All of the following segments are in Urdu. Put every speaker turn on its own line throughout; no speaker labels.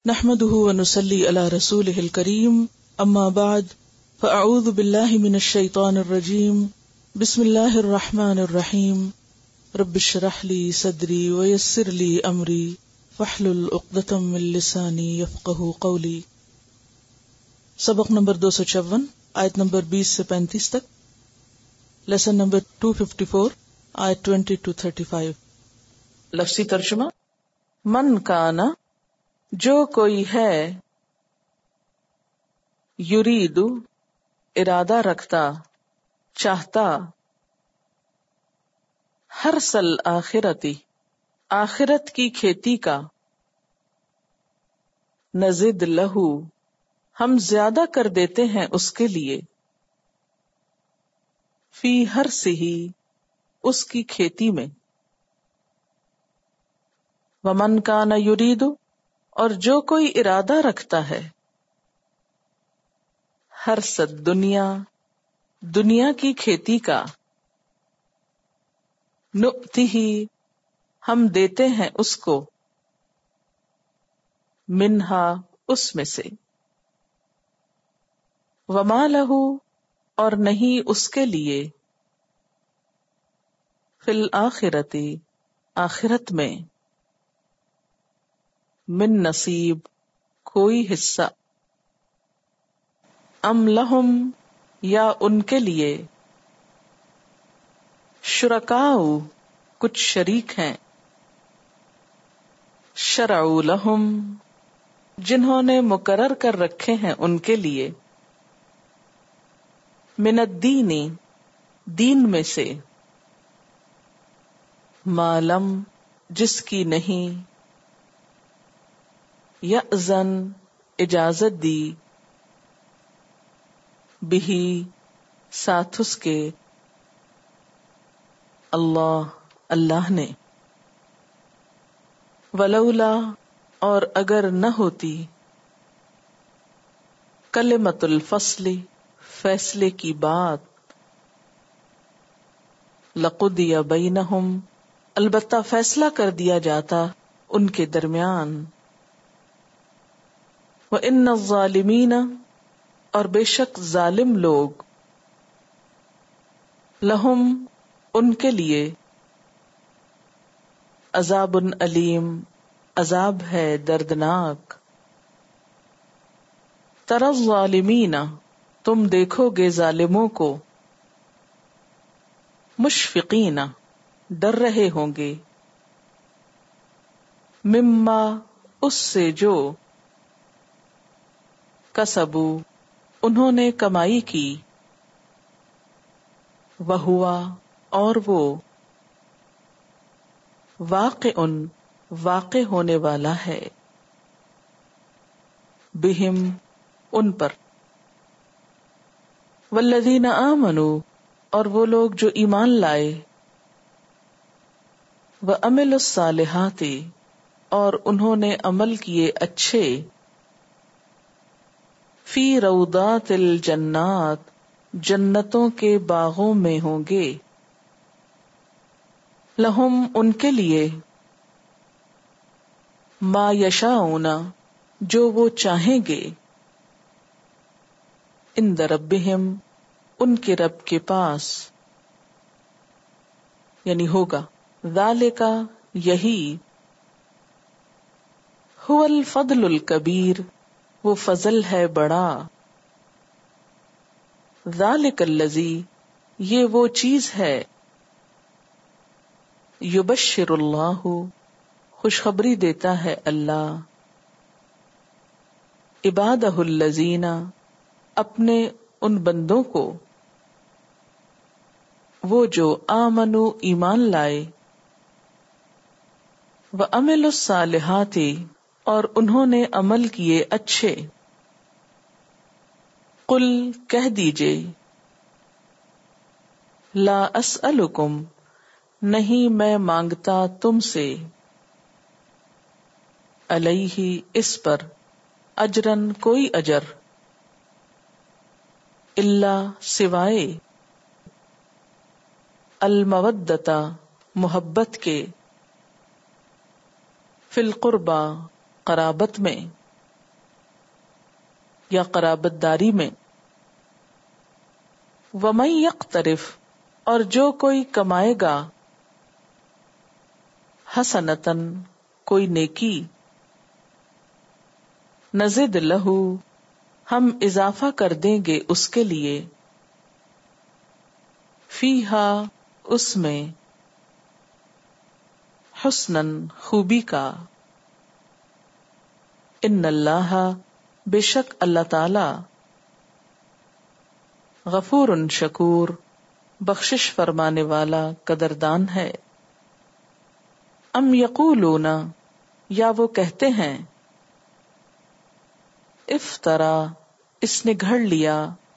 نحمده ونصلي على رسوله الكريم اما بعد فاعوذ بالله من الشيطان الرجيم بسم الله الرحمن الرحيم رب اشرح لي صدري ويسر لي امري واحلل عقدة من لساني يفقهوا قولي. سبق نمبر 256 آیت نمبر 20 سے 35 تک. لیسن نمبر 254 آیت 20 to 35. لفظی ترجمہ: من کانا، جو کوئی ہے، یرید، ارادہ رکھتا، چاہتا، حرث الآخرتی، آخرت کی کھیتی کا، نزد لہو، ہم زیادہ کر دیتے ہیں اس کے لیے، فی حرثہ، اس کی کھیتی میں، ومن کان یرید، اور جو کوئی ارادہ رکھتا ہے، حرث الدنیا، دنیا کی کھیتی کا، نؤتہ، ہم دیتے ہیں اس کو، منہا، اس میں سے، وما لہ، اور نہیں اس کے لیے، فی الآخرۃ، آخرت میں، من نصیب، کوئی حصہ، ام لہم، یا ان کے لیے، شرکاء، کچھ شریک ہیں، شرعوا لہم، جنہوں نے مقرر کر رکھے ہیں ان کے لیے، من الدین، دین میں سے، ما لم، جس کی نہیں، یأذن، اجازت دی، بہی، ساتھ اس کے، اللہ، اللہ نے، ولولا، اور اگر نہ ہوتی، کلمۃ الفصل، فیصلے کی بات، لقضی بینہم، البتہ فیصلہ کر دیا جاتا ان کے درمیان، وَإِنَّ الظَّالِمِينَ، اور بے شک ظالم لوگ، لہم، ان کے لیے، عذاب علیم، عذاب ہے دردناک. تَرَى الظَّالِمِينَ، تم دیکھو گے ظالموں کو، مشفقین، ڈر رہے ہوں گے، مما، اس سے جو، کسبوا، انہوں نے کمائی کی، وہوا، اور وہ، واقع، واقع ہونے والا ہے، بہم، ان پر، والذین آمنوا، اور وہ لوگ جو ایمان لائے، وعملوا الصالحات، اور انہوں نے عمل کیے اچھے، فی روضات الجنات، جنتوں کے باغوں میں ہوں گے، لہم، ان کے لیے، ما یشاءون، جو وہ چاہیں گے، عند ربہم، ان کے رب کے پاس، یعنی ہوگا، ذالک، یہی، هو الفضل الکبیر، وہ فضل ہے بڑا، ذالک الذی، یہ وہ چیز ہے، یبشر اللہ، خوشخبری دیتا ہے اللہ، عبادہ الذین، اپنے ان بندوں کو، وہ جو آمنوا، ایمان لائے، وعملوا الصالحات، اور انہوں نے عمل کیے اچھے، قل، کہہ دیجئے، لا اسألکم، نہیں میں مانگتا تم سے، علیہ، اس پر، اجرن، کوئی اجر، الا، سوائے، المودۃ، محبت کے، فی القربى، قرابت میں، یا قرابت داری میں. وَمَن يَقْتَرِفْ اور جو کوئی کمائے گا حسنتن کوئی نیکی نزد لہو ہم اضافہ کر دیں گے اس کے لیے فیہا اس میں حسنن خوبی کا. ان اللہ بے شک اللہ تعالی غفور شکور بخشش فرمانے والا قدردان ہے. ام یقولون یا وہ کہتے ہیں افترا اس نے گھڑ لیا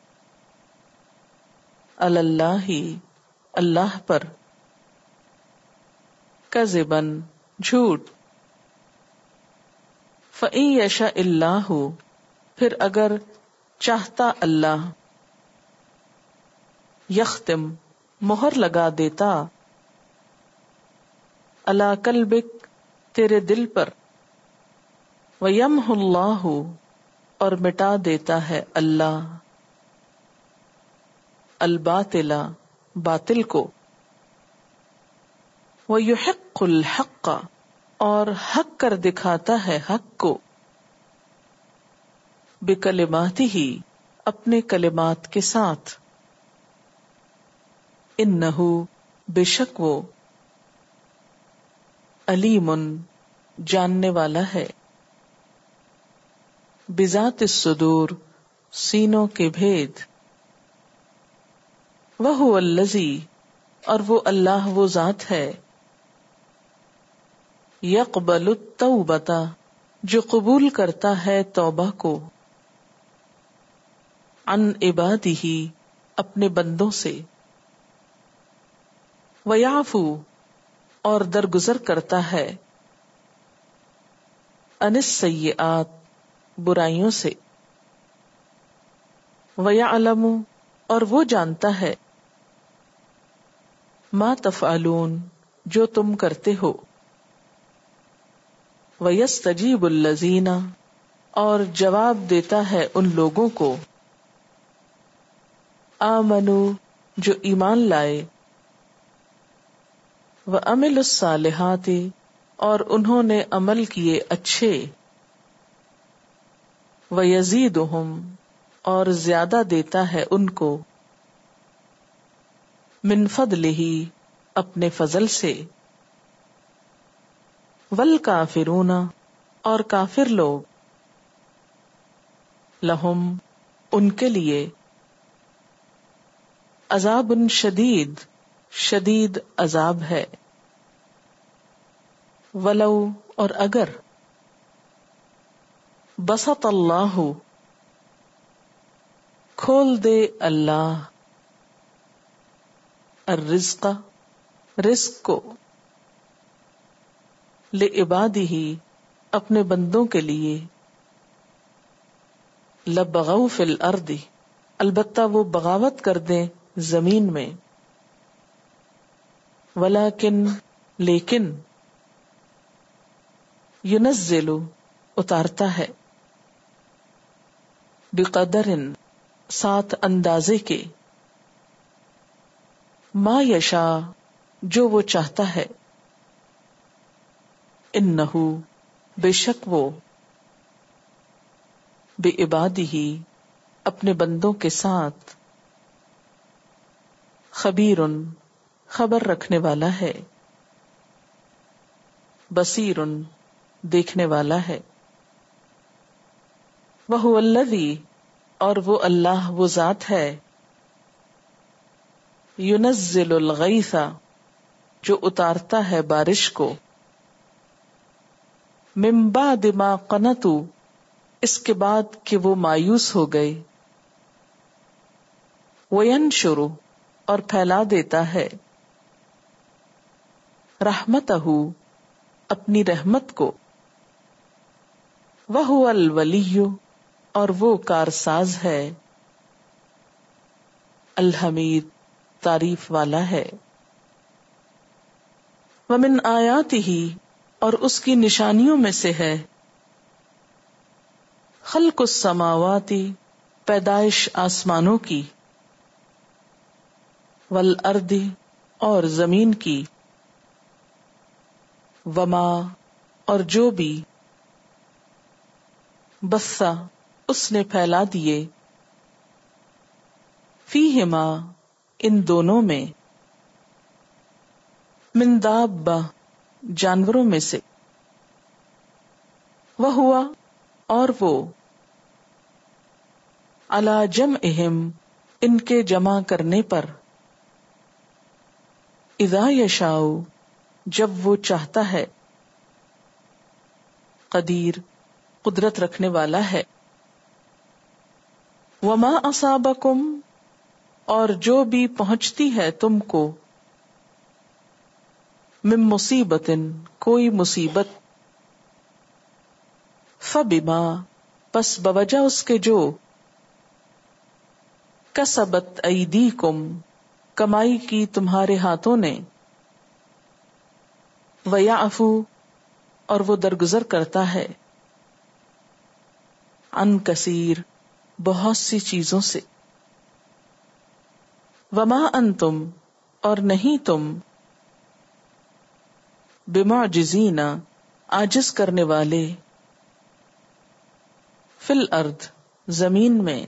علی اللہ اللہ پر کذبن جھوٹ. فَإِن یشاء اللہ پھر اگر چاہتا اللہ یختم مہر لگا دیتا علی قلبک تیرے دل پر وَيَمْحُ اللَّهُ اور مٹا دیتا ہے اللہ الباطل باطل کو وَيُحِقُّ الْحَقَّ اور حق کر دکھاتا ہے حق کو بکلماتہ اپنے کلمات کے ساتھ. انہ بے شک وہ علیم جاننے والا ہے بذات الصدور سینوں کے بھید. وہو الذی اور وہ اللہ وہ ذات ہے یقبل التوبۃ جو قبول کرتا ہے توبہ کو عن عبادہ اپنے بندوں سے ویعفو اور درگزر کرتا ہے عن السیئات برائیوں سے ویعلم اور وہ جانتا ہے ما تفعلون جو تم کرتے ہو وَيَسْتَجِيبُ الَّذِينَ اور جواب دیتا ہے ان لوگوں کو آمنوا جو ایمان لائے وَعَمِلُوا الصَّالِحَاتِ اور انہوں نے عمل کیے اچھے وَيَزِيدُهُمْ اور زیادہ دیتا ہے ان کو من فضلہ اپنے فضل سے والکافرون اور کافر لوگ لہم ان کے لیے عذاب شدید شدید عذاب ہے. ولو اور اگر بسط اللہ کھول دے اللہ الرزق رزق کو لعبادہ اپنے بندوں کے لیے لبغوا فی الارض البتہ وہ بغاوت کر دیں زمین میں ولیکن لیکن ینزل اتارتا ہے بقدر ساتھ اندازے کے ما یشا جو وہ چاہتا ہے انہ بے شک وہ بعبادہ اپنے بندوں کے ساتھ خبیر خبر رکھنے والا ہے بصیر دیکھنے والا ہے. وہو الذی اور وہ اللہ وہ ذات ہے ینزل الغیث جو اتارتا ہے بارش کو من بعد ما قنطوا اس کے بعد کہ وہ مایوس ہو گئے وینشر اور پھیلا دیتا ہے رحمتہ اپنی رحمت کو وہو الولی اور وہ کارساز ہے الحمید تعریف والا ہے. ومن آیاتہ اور اس کی نشانیوں میں سے ہے خلق السماوات پیدائش آسمانوں کی، والارض اور زمین کی، وما اور جو بھی، بثا اس نے پھیلا دیے، فیہما ان دونوں میں، من دابہ جانوروں میں سے، وہوا اور وہ، علی جمعہم ان کے جمع کرنے پر، اذا یشاء جب وہ چاہتا ہے، قدیر قدرت رکھنے والا ہے، وما اصابکم اور جو بھی پہنچتی ہے تم کو، من مصیبت کوئی مصیبت، فبما پس بوجہ اس کے جو، کسبت ایدیکم کمائی کی تمہارے ہاتھوں نے، ویعفو اور وہ درگزر کرتا ہے، عن کثیر بہت سی چیزوں سے، وما انتم اور نہیں تم، بمعجزین عاجز کرنے والے، فی الارض زمین میں،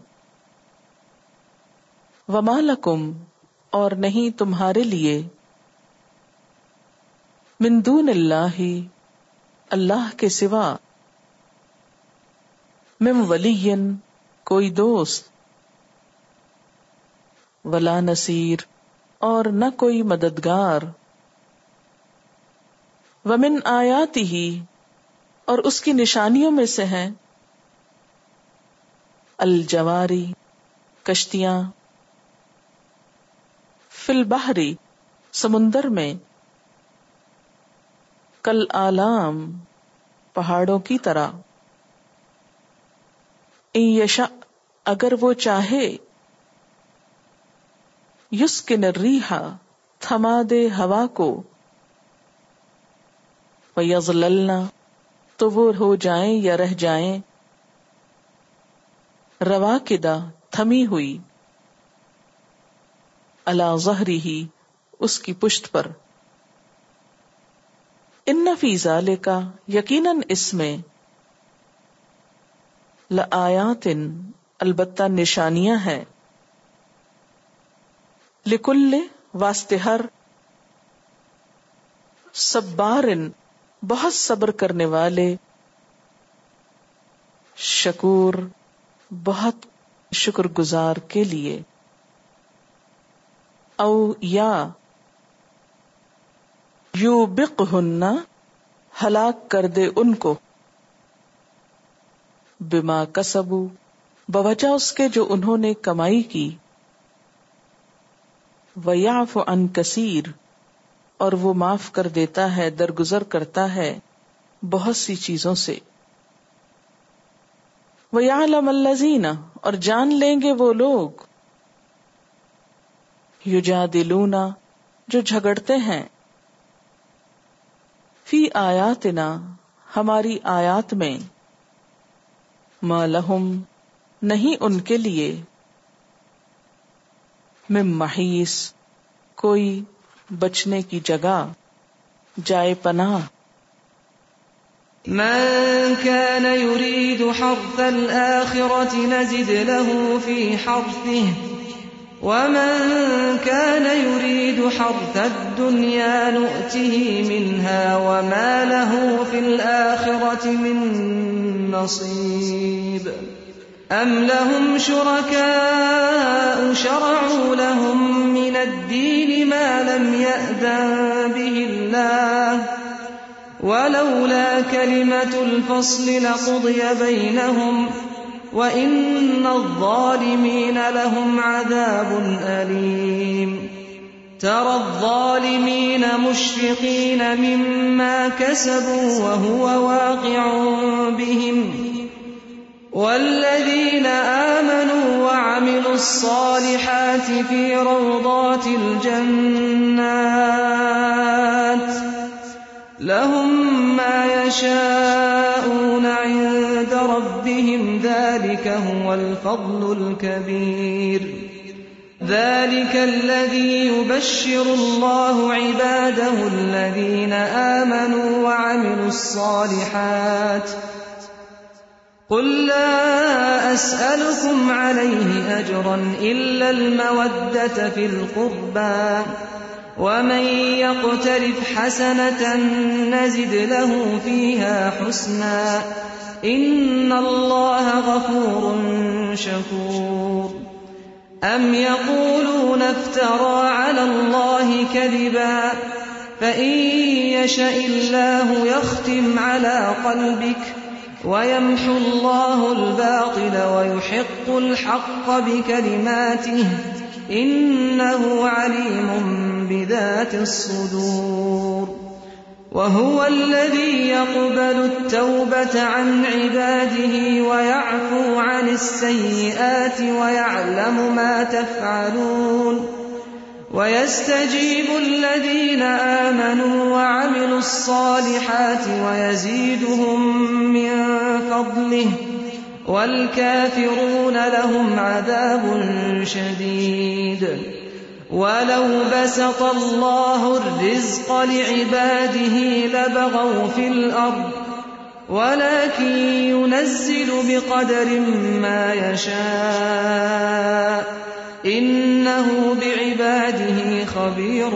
وما لکم اور نہیں تمہارے لیے، من دون اللہ اللہ کے سوا، من ولی کوئی دوست، ولا نصیر اور نہ کوئی مددگار، ومن آیاتہ اور اس کی نشانیوں میں سے ہیں، الجواری کشتیاں، فی البحر سمندر میں، کل آلام پہاڑوں کی طرح، ان یشاء اگر وہ چاہے، یسکن الریح تھما دے ہوا کو، ویظللن تو وہ ہو جائیں یا رہ جائیں، رواکدہ تھمی ہوئی، علی ظہرہ اس کی پشت پر، ان فی ذالک یقیناً اس میں، لآیات البتہ نشانیاں ہیں، لکل واسطے ہر، صبار بہت صبر کرنے والے، شکور بہت شکر گزار کے لیے، او یا یوبقہن ہلاک کر دے ان کو، بما کسبوا بوجہ اس کے جو انہوں نے کمائی کی، ویعفو عن کثیر اور وہ معاف کر دیتا ہے درگزر کرتا ہے بہت سی چیزوں سے، وَيَعْلَمَ الَّذِينَ اور جان لیں گے وہ لوگ، یجادلون جو جھگڑتے ہیں، فی آیاتنا ہماری آیات میں، ما لہم نہیں ان کے لیے، من محیص کوئی بچنے کی جگہ، جائے پناہ،
من كان يريد حرث الآخرة نزد له في حرثه ومن كان يريد حرث الدنيا نؤته منها وما له في الآخرة من نصيب أم لهم شركاء شرعوا لهم من الدين ما لم يأذن به الله ولولا كلمة الفصل لقضي بينهم وإن الظالمين لهم عذاب أليم ترى الظالمين مشفقين مما كسبوا وهو واقع بهم والذين آمنوا وعملوا الصالحات في روضات الجنات لهم ما يشاءون عند عند ربهم ذلك هو الفضل الكبير ذلك الذي يبشر الله عباده الذين آمنوا وعملوا الصالحات قل لا أسألكم عليه أجرا إلا المودة في القربى ومن يقترف حسنة نزد له فيها حسنا إن الله غفور شكور أم يقولون افترى على الله كذبا فإن يشأ الله يختم على قلبك ويمحو الله الباطل ويحق الحق بكلماته إنه عليم بذات الصدور وهو الذي يقبل التوبة عن عباده ويعفو عن السيئات ويعلم ما تفعلون ويستجيب الذين آمنوا وعملوا الصالحات ويزيدهم من فضله والكافرون لهم عذاب شديد ولو بسط الله الرزق لعباده لبغوا في الأرض ولكن ينزل بقدر ما يشاء إنه بعباده خبير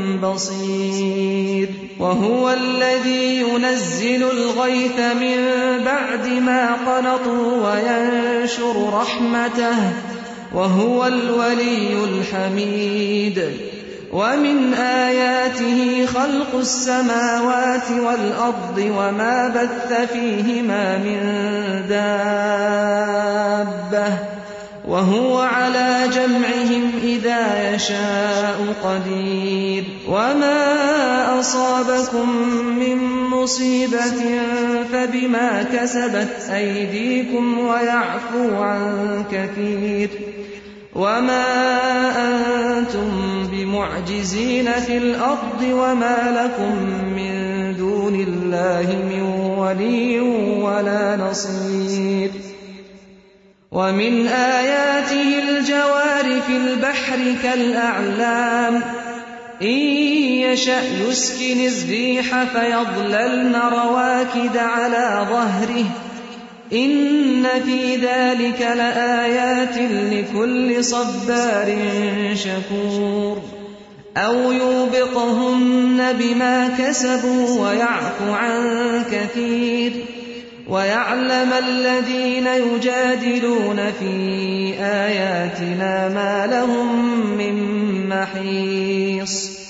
بصير وهو الذي ينزل الغيث من بعد ما قنطوا وينشر رحمته وهو الولي الحميد ومن آياته خلق السماوات والأرض وما بث فيهما من دابة وهو على جمعهم إذا يشاء قدير وما أصابكم من مصيبة فبما كسبت أيديكم ويعفو عن كثير وما أنتم بمعجزين في الأرض وما لكم من دون الله من ولي ولا نصير ومن آياته الجوار في البحر كالأعلام إن يشأ يسكن الريح فيظللن رواكد على ظهره إن في ذلك لآيات لكل صبار شكور أو يوبقهن بما كسبوا ويعفو عن كثير ويعلم الذين يجادلون في آياتنا ما لهم من محيص